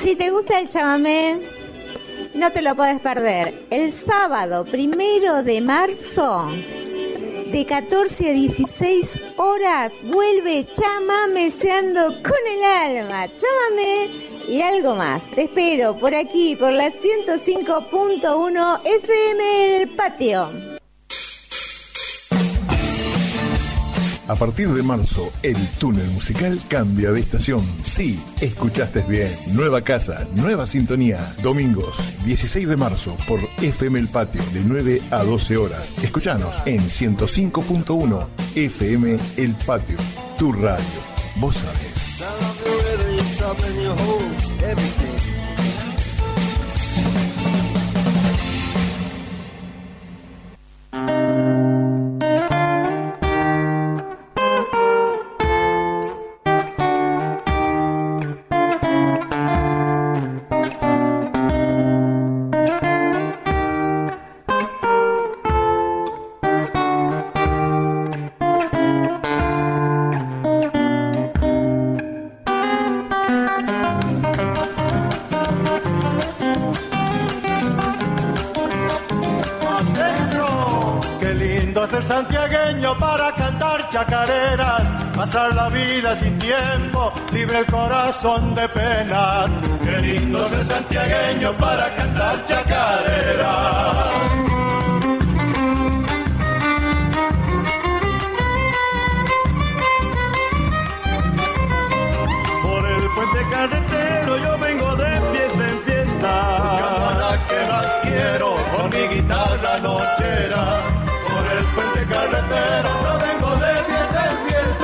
Si te gusta el chamamé, no te lo puedes perder. El sábado 1 de marzo, de 14 a 16 horas, vuelve Chamameseando con el alma. Chamamé y algo más. Te espero por aquí, por la 105.1 FM El Patio. A partir de marzo, el túnel musical cambia de estación. Sí, escuchaste bien. Nueva casa, nueva sintonía. Domingos, 16 de marzo, por FM El Patio, de 9 a 12 horas. Escuchanos en 105.1 FM El Patio, tu radio. Vos sabés. Santiagueño para cantar chacareras, pasar la vida sin tiempo, libre el corazón de penas. Qué lindo ser santiagueño para cantar chacareras. Por el puente carretero yo vengo de fiesta en fiesta, buscando a la que más quiero con mi guitarra nochera. El puente carretero, no vengo de fiesta en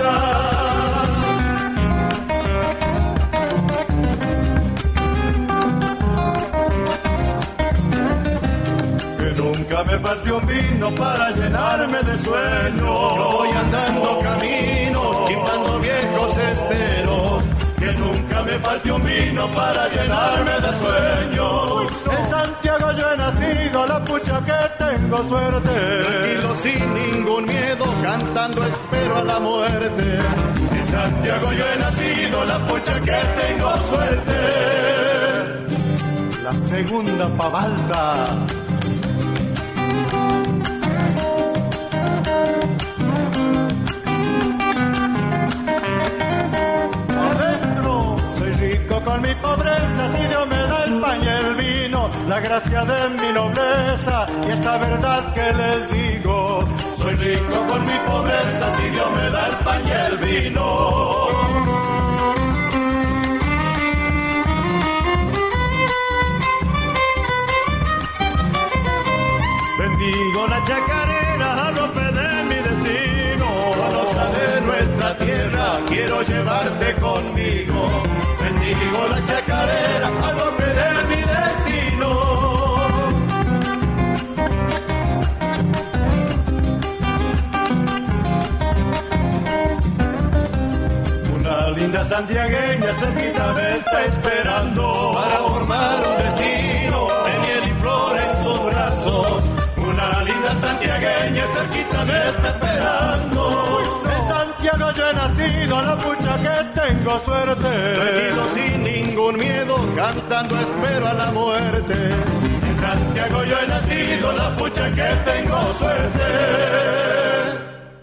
fiesta. Que nunca me falte un vino para llenarme de sueño. Yo voy andando caminos, chimpando viejos esteros. Que nunca me falte un vino para llenarme de sueños. En Santiago yo he nacido, la pucha que tengo suerte. Tranquilo sin ningún miedo, cantando espero a la muerte. En Santiago yo he nacido, la pucha que tengo suerte. La segunda pavalta. Con mi pobreza, si Dios me da el pan y el vino, la gracia de mi nobleza y esta verdad que les digo. Soy rico con mi pobreza, si Dios me da el pan y el vino. Bendigo la chacarera, rompe de mi destino. Rosa de nuestra tierra, quiero llevarte conmigo. Bendigo la chacarera, al hombre de mi destino. Una linda santiagueña cerquita me está esperando para formar un destino de miel y flor en sus brazos. Una linda santiagueña cerquita me está esperando. Santiago yo he nacido, la pucha que tengo suerte. Tranquilo sin ningún miedo, cantando espero a la muerte. En Santiago yo he nacido, la pucha que tengo suerte.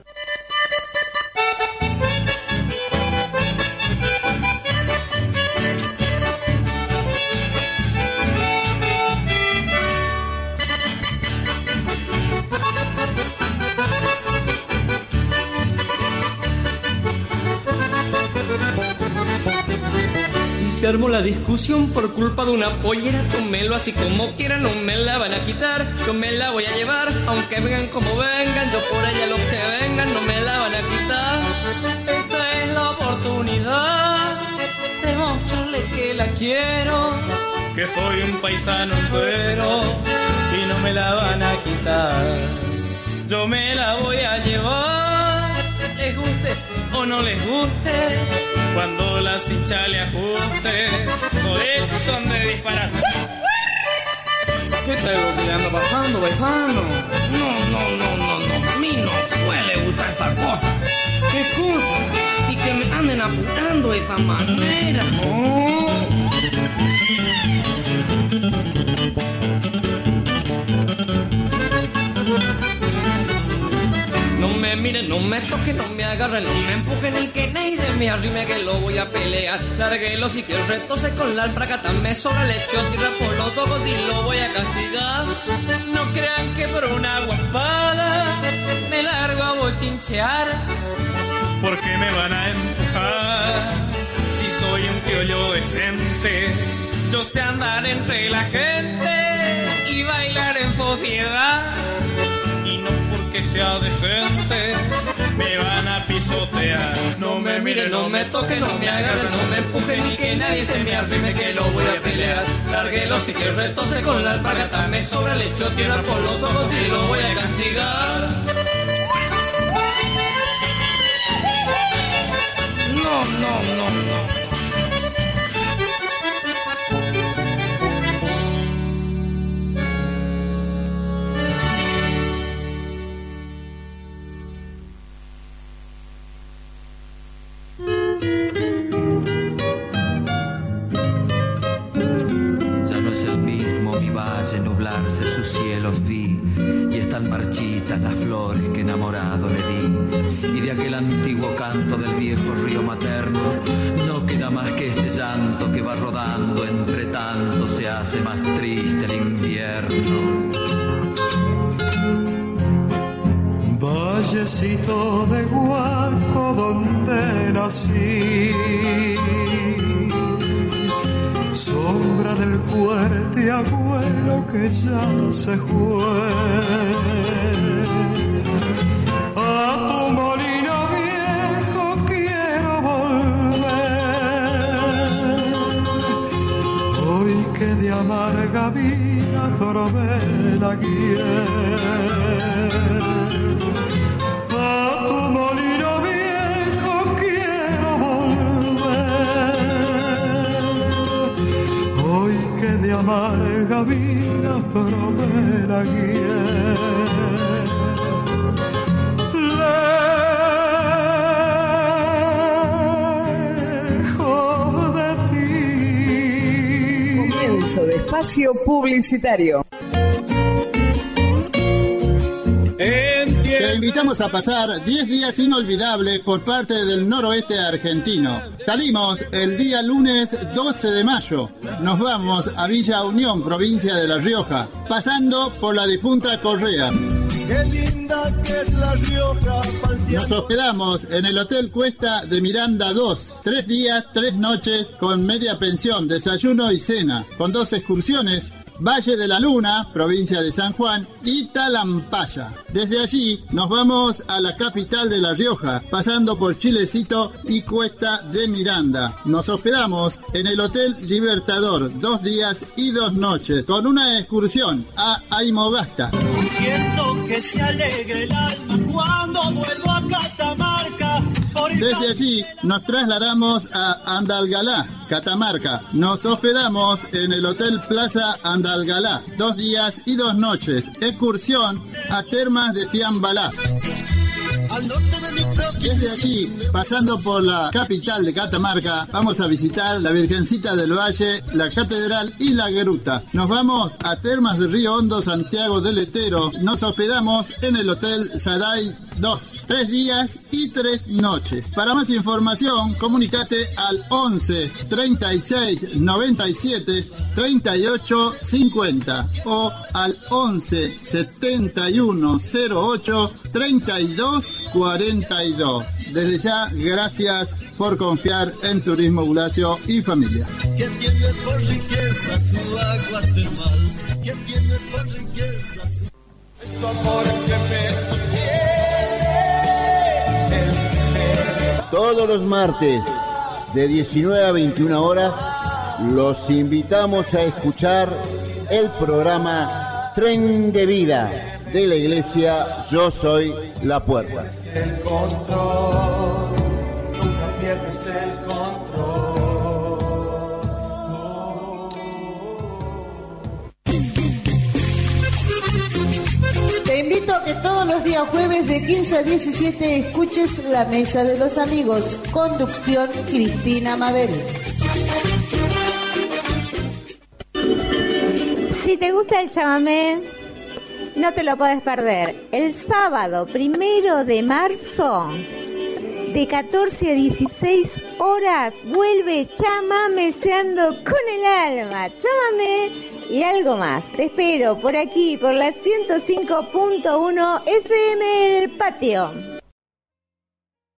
Se armó la discusión por culpa de una pollera. Tómelo así como quieran, no me la van a quitar. Yo me la voy a llevar, aunque vengan como vengan. Yo por ella los que vengan no me la van a quitar. Esta es la oportunidad de mostrarle que la quiero, que soy un paisano entero y no me la van a quitar. Yo me la voy a llevar, les guste o no les guste. Cuando la cincha le ajuste, soy el donde disparar. ¿Qué te anda pasando, paisano? No, a mí no suele gustar esa cosa. ¿Qué cosa? Y que me anden apurando de esa manera, no. me toque, no me agarre, no me empuje, ni que nadie se me arrime, que lo voy a pelear. Larguelo si quiero, retose con la alpargata, me sobra, le echo tierra por los ojos y lo voy a castigar. No crean que por una guapada me largo a bochinchear, porque me van a empujar. Si soy un criollo decente, yo sé andar entre la gente y bailar en sociedad. Y no porque sea decente me van a pisotear. No me mire, no me toque, no me agarre, no me empuje, ni que nadie se me arrime, que lo voy a pelear. Larguelo si quiero, retose con la alpargata, me sobra, le echo tierra por los ojos y lo voy a castigar. No. Nublarse sus cielos vi, y están marchitas las flores que enamorado le di, y de aquel antiguo canto del viejo río materno no queda más que este llanto que va rodando, entre tanto se hace más triste el invierno. Vallecito de Huaco donde nací, sombra del fuerte abuelo que ya se fue. A tu molino viejo quiero volver, hoy que de amarga vida probé la hiel. A tu molino viejo quiero volver, hoy que de amarga vida probé la hiel. Lejos de ti. Comienzo de espacio publicitario. Te invitamos a pasar 10 días inolvidables por parte del noroeste argentino. Salimos el día lunes 12 de mayo. Nos vamos a Villa Unión, provincia de La Rioja, pasando por la difunta Correa. Qué linda que es La Rioja. Nos hospedamos en el Hotel Cuesta de Miranda 2. 3 días, 3 noches con media pensión, desayuno y cena, con 2 excursiones: Valle de la Luna, provincia de San Juan, y Talampaya. Desde allí nos vamos a la capital de La Rioja, pasando por Chilecito y Cuesta de Miranda. Nos hospedamos en el Hotel Libertador, 2 días y 2 noches, con una excursión a Aymogasta. Siento que se alegre el alma cuando vuelvo a Catamarca. Desde allí nos trasladamos a Andalgalá, Catamarca. Nos hospedamos en el Hotel Plaza Andalgalá, 2 días y 2 noches. Excursión a Termas de Fiambalá. Desde allí, pasando por la capital de Catamarca, vamos a visitar la Virgencita del Valle, la Catedral y la Gruta. Nos vamos a Termas de Río Hondo, Santiago del Estero. Nos hospedamos en el Hotel Saday 2, 3 días y 3 noches. Para más información, comunícate al 11 36 97 38 50 o al 11 71 08 32 42. Desde ya, gracias por confiar en Turismo Bulacio y Familia. ¿Quién tiene por riqueza su agua termal? ¿Quién tiene por riqueza su... Es tu amor que me sostiene. Todos los martes, de 19 a 21 horas, los invitamos a escuchar el programa Tren de Vida de la Iglesia Yo Soy la Puerta. El control, nunca pierdes el control. Te invito a que todos los días jueves de 15 a 17 escuches La Mesa de los Amigos. Conducción Cristina Mabel. Si te gusta el chamamé, No te lo puedes perder. El sábado 1 de marzo, de 14 a 16 horas, vuelve Chamameseando con el alma. Chámame y algo más. Te espero por aquí, por la 105.1 FM El Patio.